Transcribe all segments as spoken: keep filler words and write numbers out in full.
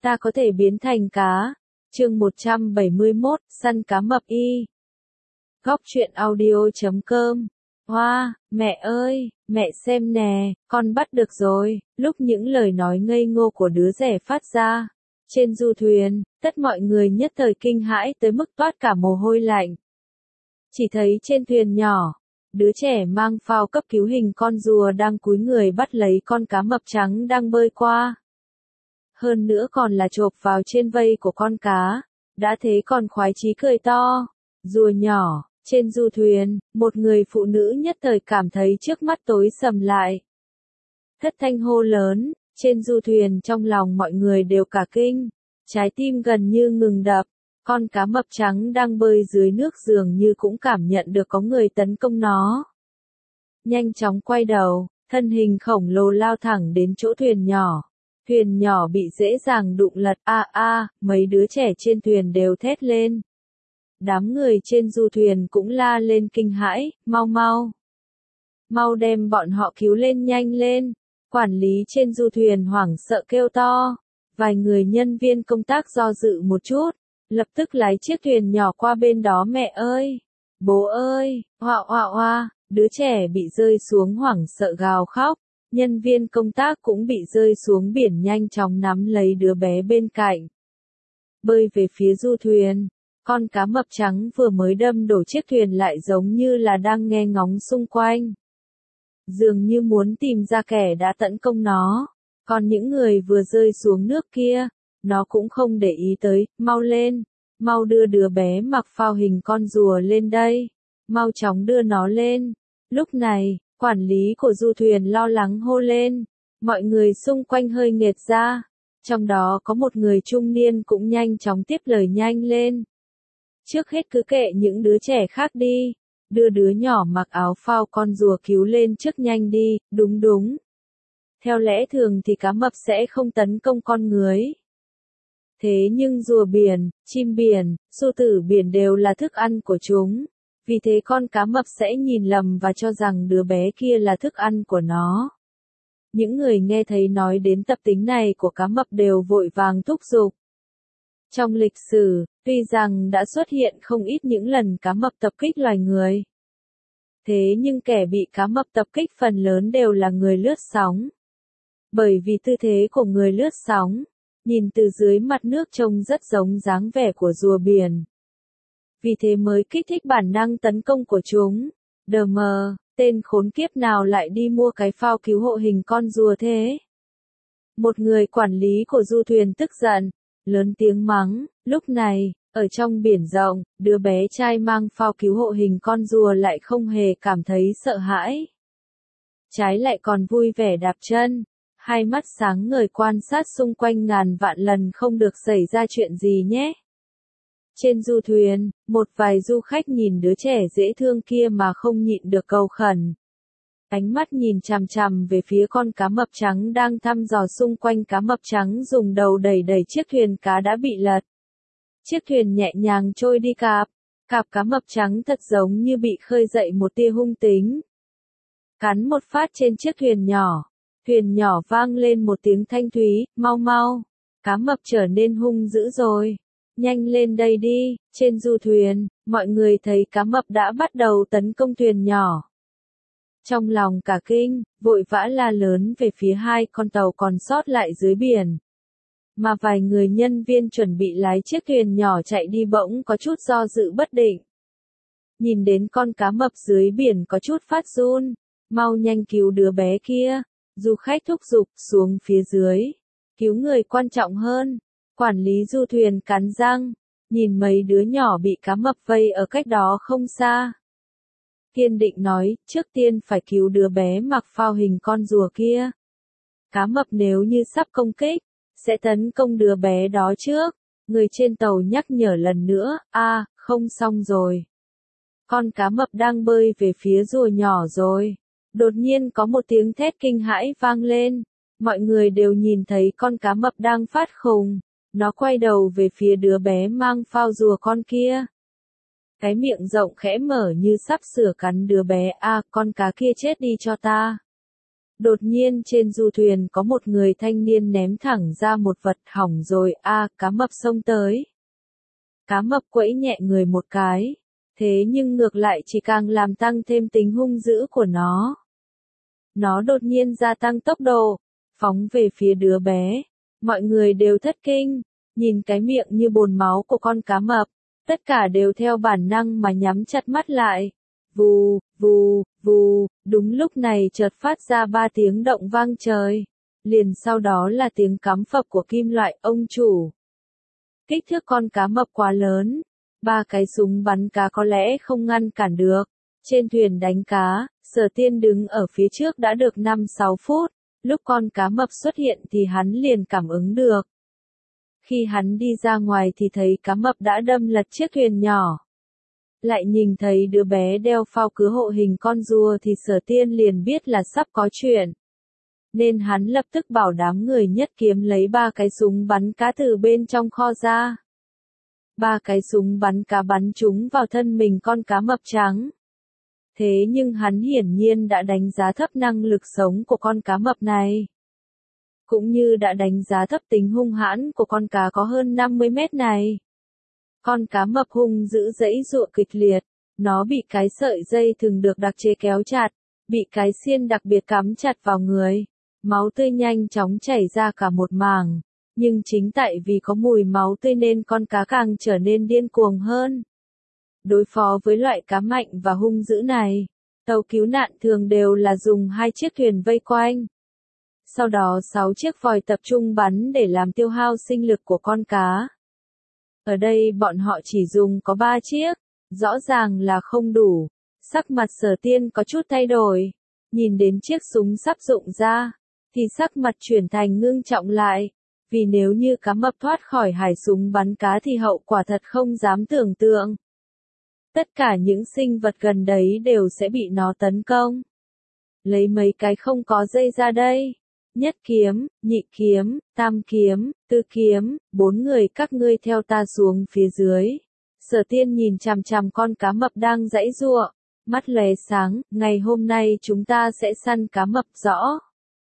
Ta có thể biến thành cá. Chương một trăm bảy mươi mốt, săn cá mập y. Góc truyện audio chấm com. Hoa, mẹ ơi, mẹ xem nè, con bắt được rồi. Lúc những lời nói ngây ngô của đứa trẻ phát ra trên du thuyền, tất mọi người nhất thời kinh hãi tới mức toát cả mồ hôi lạnh. Chỉ thấy trên thuyền nhỏ, đứa trẻ mang phao cấp cứu hình con rùa đang cúi người bắt lấy con cá mập trắng đang bơi qua. Hơn nữa còn là chộp vào trên vây của con cá, đã thế còn khoái chí cười to. Rùa nhỏ, trên du thuyền, một người phụ nữ nhất thời cảm thấy trước mắt tối sầm lại. Thất thanh hô lớn, trên du thuyền trong lòng mọi người đều cả kinh, trái tim gần như ngừng đập. Con cá mập trắng đang bơi dưới nước dường như cũng cảm nhận được có người tấn công nó. Nhanh chóng quay đầu, thân hình khổng lồ lao thẳng đến chỗ thuyền nhỏ. Thuyền nhỏ bị dễ dàng đụng lật, a a, mấy đứa trẻ trên thuyền đều thét lên. Đám người trên du thuyền cũng la lên kinh hãi, mau mau. Mau đem bọn họ cứu lên, nhanh lên. Quản lý trên du thuyền hoảng sợ kêu to. Vài người nhân viên công tác do dự một chút, lập tức lái chiếc thuyền nhỏ qua bên đó. Mẹ ơi, bố ơi, hoa hoa hoa, đứa trẻ bị rơi xuống hoảng sợ gào khóc. Nhân viên công tác cũng bị rơi xuống biển nhanh chóng nắm lấy đứa bé bên cạnh. Bơi về phía du thuyền, con cá mập trắng vừa mới đâm đổ chiếc thuyền lại giống như là đang nghe ngóng xung quanh. Dường như muốn tìm ra kẻ đã tấn công nó. Còn những người vừa rơi xuống nước kia, nó cũng không để ý tới, mau lên, mau đưa đứa bé mặc phao hình con rùa lên đây, mau chóng đưa nó lên. Lúc này, quản lý của du thuyền lo lắng hô lên, mọi người xung quanh hơi nghệt ra, trong đó có một người trung niên cũng nhanh chóng tiếp lời, nhanh lên. Trước hết cứ kệ những đứa trẻ khác đi, đưa đứa nhỏ mặc áo phao con rùa cứu lên trước, nhanh đi. Đúng đúng. Theo lẽ thường thì cá mập sẽ không tấn công con người. Thế nhưng rùa biển, chim biển, sư tử biển đều là thức ăn của chúng. Vì thế con cá mập sẽ nhìn lầm và cho rằng đứa bé kia là thức ăn của nó. Những người nghe thấy nói đến tập tính này của cá mập đều vội vàng thúc giục. Trong lịch sử, tuy rằng đã xuất hiện không ít những lần cá mập tập kích loài người. Thế nhưng kẻ bị cá mập tập kích phần lớn đều là người lướt sóng. Bởi vì tư thế của người lướt sóng, nhìn từ dưới mặt nước trông rất giống dáng vẻ của rùa biển. Vì thế mới kích thích bản năng tấn công của chúng. Đờ mờ, tên khốn kiếp nào lại đi mua cái phao cứu hộ hình con rùa thế? Một người quản lý của du thuyền tức giận, lớn tiếng mắng. Lúc này, ở trong biển rộng, đứa bé trai mang phao cứu hộ hình con rùa lại không hề cảm thấy sợ hãi. Trái lại còn vui vẻ đạp chân, hai mắt sáng ngời quan sát xung quanh ngàn vạn lần không được xảy ra chuyện gì nhé. Trên du thuyền, một vài du khách nhìn đứa trẻ dễ thương kia mà không nhịn được cầu khẩn. Ánh mắt nhìn chằm chằm về phía con cá mập trắng đang thăm dò xung quanh. Cá mập trắng dùng đầu đẩy đẩy chiếc thuyền cá đã bị lật. Chiếc thuyền nhẹ nhàng trôi đi cạp. Cạp cá mập trắng thật giống như bị khơi dậy một tia hung tính. Cắn một phát trên chiếc thuyền nhỏ. Thuyền nhỏ vang lên một tiếng thanh thúy, mau mau. Cá mập trở nên hung dữ rồi. Nhanh lên đây đi. Trên du thuyền, mọi người thấy cá mập đã bắt đầu tấn công thuyền nhỏ. Trong lòng cả kinh, vội vã la lớn về phía hai con tàu còn sót lại dưới biển. Mà vài người nhân viên chuẩn bị lái chiếc thuyền nhỏ chạy đi bỗng có chút do dự bất định. Nhìn đến con cá mập dưới biển có chút phát run, mau nhanh cứu đứa bé kia. Du khách thúc giục xuống phía dưới. Cứu người quan trọng hơn. Quản lý du thuyền cắn răng, nhìn mấy đứa nhỏ bị cá mập vây ở cách đó không xa. Kiên định nói, trước tiên phải cứu đứa bé mặc phao hình con rùa kia. Cá mập nếu như sắp công kích, sẽ tấn công đứa bé đó trước. Người trên tàu nhắc nhở lần nữa, a, à, không xong rồi. Con cá mập đang bơi về phía rùa nhỏ rồi. Đột nhiên có một tiếng thét kinh hãi vang lên. Mọi người đều nhìn thấy con cá mập đang phát khùng. Nó quay đầu về phía đứa bé mang phao rùa con kia. Cái miệng rộng khẽ mở như sắp sửa cắn đứa bé. A, à, con cá kia chết đi cho ta. Đột nhiên trên du thuyền có một người thanh niên ném thẳng ra một vật hỏng rồi, a cá mập xông tới. Cá mập quẫy nhẹ người một cái, thế nhưng ngược lại chỉ càng làm tăng thêm tính hung dữ của nó. Nó đột nhiên gia tăng tốc độ, phóng về phía đứa bé. Mọi người đều thất kinh, nhìn cái miệng như bồn máu của con cá mập, tất cả đều theo bản năng mà nhắm chặt mắt lại. Vù, vù, vù, đúng lúc này chợt phát ra ba tiếng động vang trời. Liền sau đó là tiếng cắm phập của kim loại, ông chủ. Kích thước con cá mập quá lớn, ba cái súng bắn cá có lẽ không ngăn cản được. Trên thuyền đánh cá, Sở Tiên đứng ở phía trước đã được năm sáu phút, lúc con cá mập xuất hiện thì hắn liền cảm ứng được. Khi hắn đi ra ngoài thì thấy cá mập đã đâm lật chiếc thuyền nhỏ. Lại nhìn thấy đứa bé đeo phao cứu hộ hình con rùa thì Sở Tiên liền biết là sắp có chuyện. Nên hắn lập tức bảo đám người Nhất Kiếm lấy ba cái súng bắn cá từ bên trong kho ra. Ba cái súng bắn cá bắn trúng vào thân mình con cá mập trắng. Thế nhưng hắn hiển nhiên đã đánh giá thấp năng lực sống của con cá mập này. Cũng như đã đánh giá thấp tính hung hãn của con cá có hơn năm mươi mét này. Con cá mập hung dữ giãy giụa kịch liệt, nó bị cái sợi dây thường được đặc chế kéo chặt, bị cái xiên đặc biệt cắm chặt vào người. Máu tươi nhanh chóng chảy ra cả một mảng, nhưng chính tại vì có mùi máu tươi nên con cá càng trở nên điên cuồng hơn. Đối phó với loại cá mạnh và hung dữ này, tàu cứu nạn thường đều là dùng hai chiếc thuyền vây quanh. Sau đó sáu chiếc vòi tập trung bắn để làm tiêu hao sinh lực của con cá. Ở đây bọn họ chỉ dùng có ba chiếc, rõ ràng là không đủ. Sắc mặt Sở Tiên có chút thay đổi, nhìn đến chiếc súng sắp dụng ra, thì sắc mặt chuyển thành ngưng trọng lại, vì nếu như cá mập thoát khỏi hải súng bắn cá thì hậu quả thật không dám tưởng tượng. Tất cả những sinh vật gần đấy đều sẽ bị nó tấn công. Lấy mấy cái không có dây ra đây. Nhất Kiếm, Nhị Kiếm, Tam Kiếm, Tư Kiếm, bốn người các ngươi theo ta xuống phía dưới. Sở Tiên nhìn chằm chằm con cá mập đang giãy giụa, mắt lóe sáng, ngày hôm nay chúng ta sẽ săn cá mập rõ.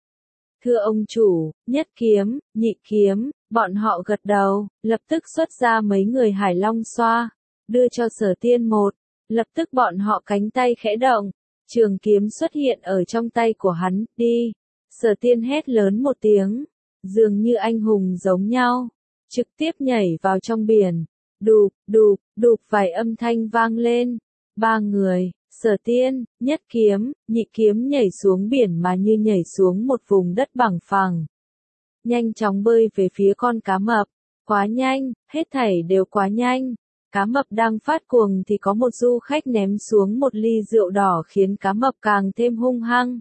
Thưa ông chủ, Nhất Kiếm, Nhị Kiếm, bọn họ gật đầu, lập tức xuất ra mấy người hải long xoa, đưa cho Sở Tiên một, lập tức bọn họ cánh tay khẽ động, trường kiếm xuất hiện ở trong tay của hắn, đi. Sở Tiên hét lớn một tiếng, dường như anh hùng giống nhau, trực tiếp nhảy vào trong biển, đụp, đụp, đụp vài âm thanh vang lên, ba người, Sở Tiên, Nhất Kiếm, Nhị Kiếm nhảy xuống biển mà như nhảy xuống một vùng đất bằng phẳng. Nhanh chóng bơi về phía con cá mập, quá nhanh, hết thảy đều quá nhanh. Cá mập đang phát cuồng thì có một du khách ném xuống một ly rượu đỏ khiến cá mập càng thêm hung hăng.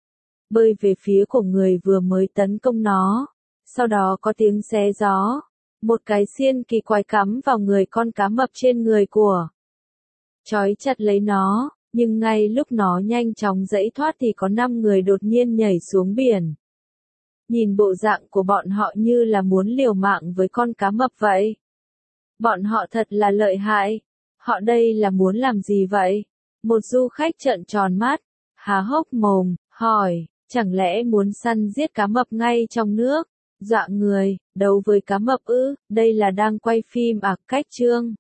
Bơi về phía của người vừa mới tấn công nó. Sau đó có tiếng xé gió. Một cái xiên kỳ quái cắm vào người con cá mập trên người của. Trói chặt lấy nó, nhưng ngay lúc nó nhanh chóng giãy thoát thì có năm người đột nhiên nhảy xuống biển. Nhìn bộ dạng của bọn họ như là muốn liều mạng với con cá mập vậy. Bọn họ thật là lợi hại. Họ đây là muốn làm gì vậy? Một du khách trợn tròn mắt, há hốc mồm, hỏi, chẳng lẽ muốn săn giết cá mập ngay trong nước? Dọa người, đấu với cá mập ư, đây là đang quay phim à, cách chương.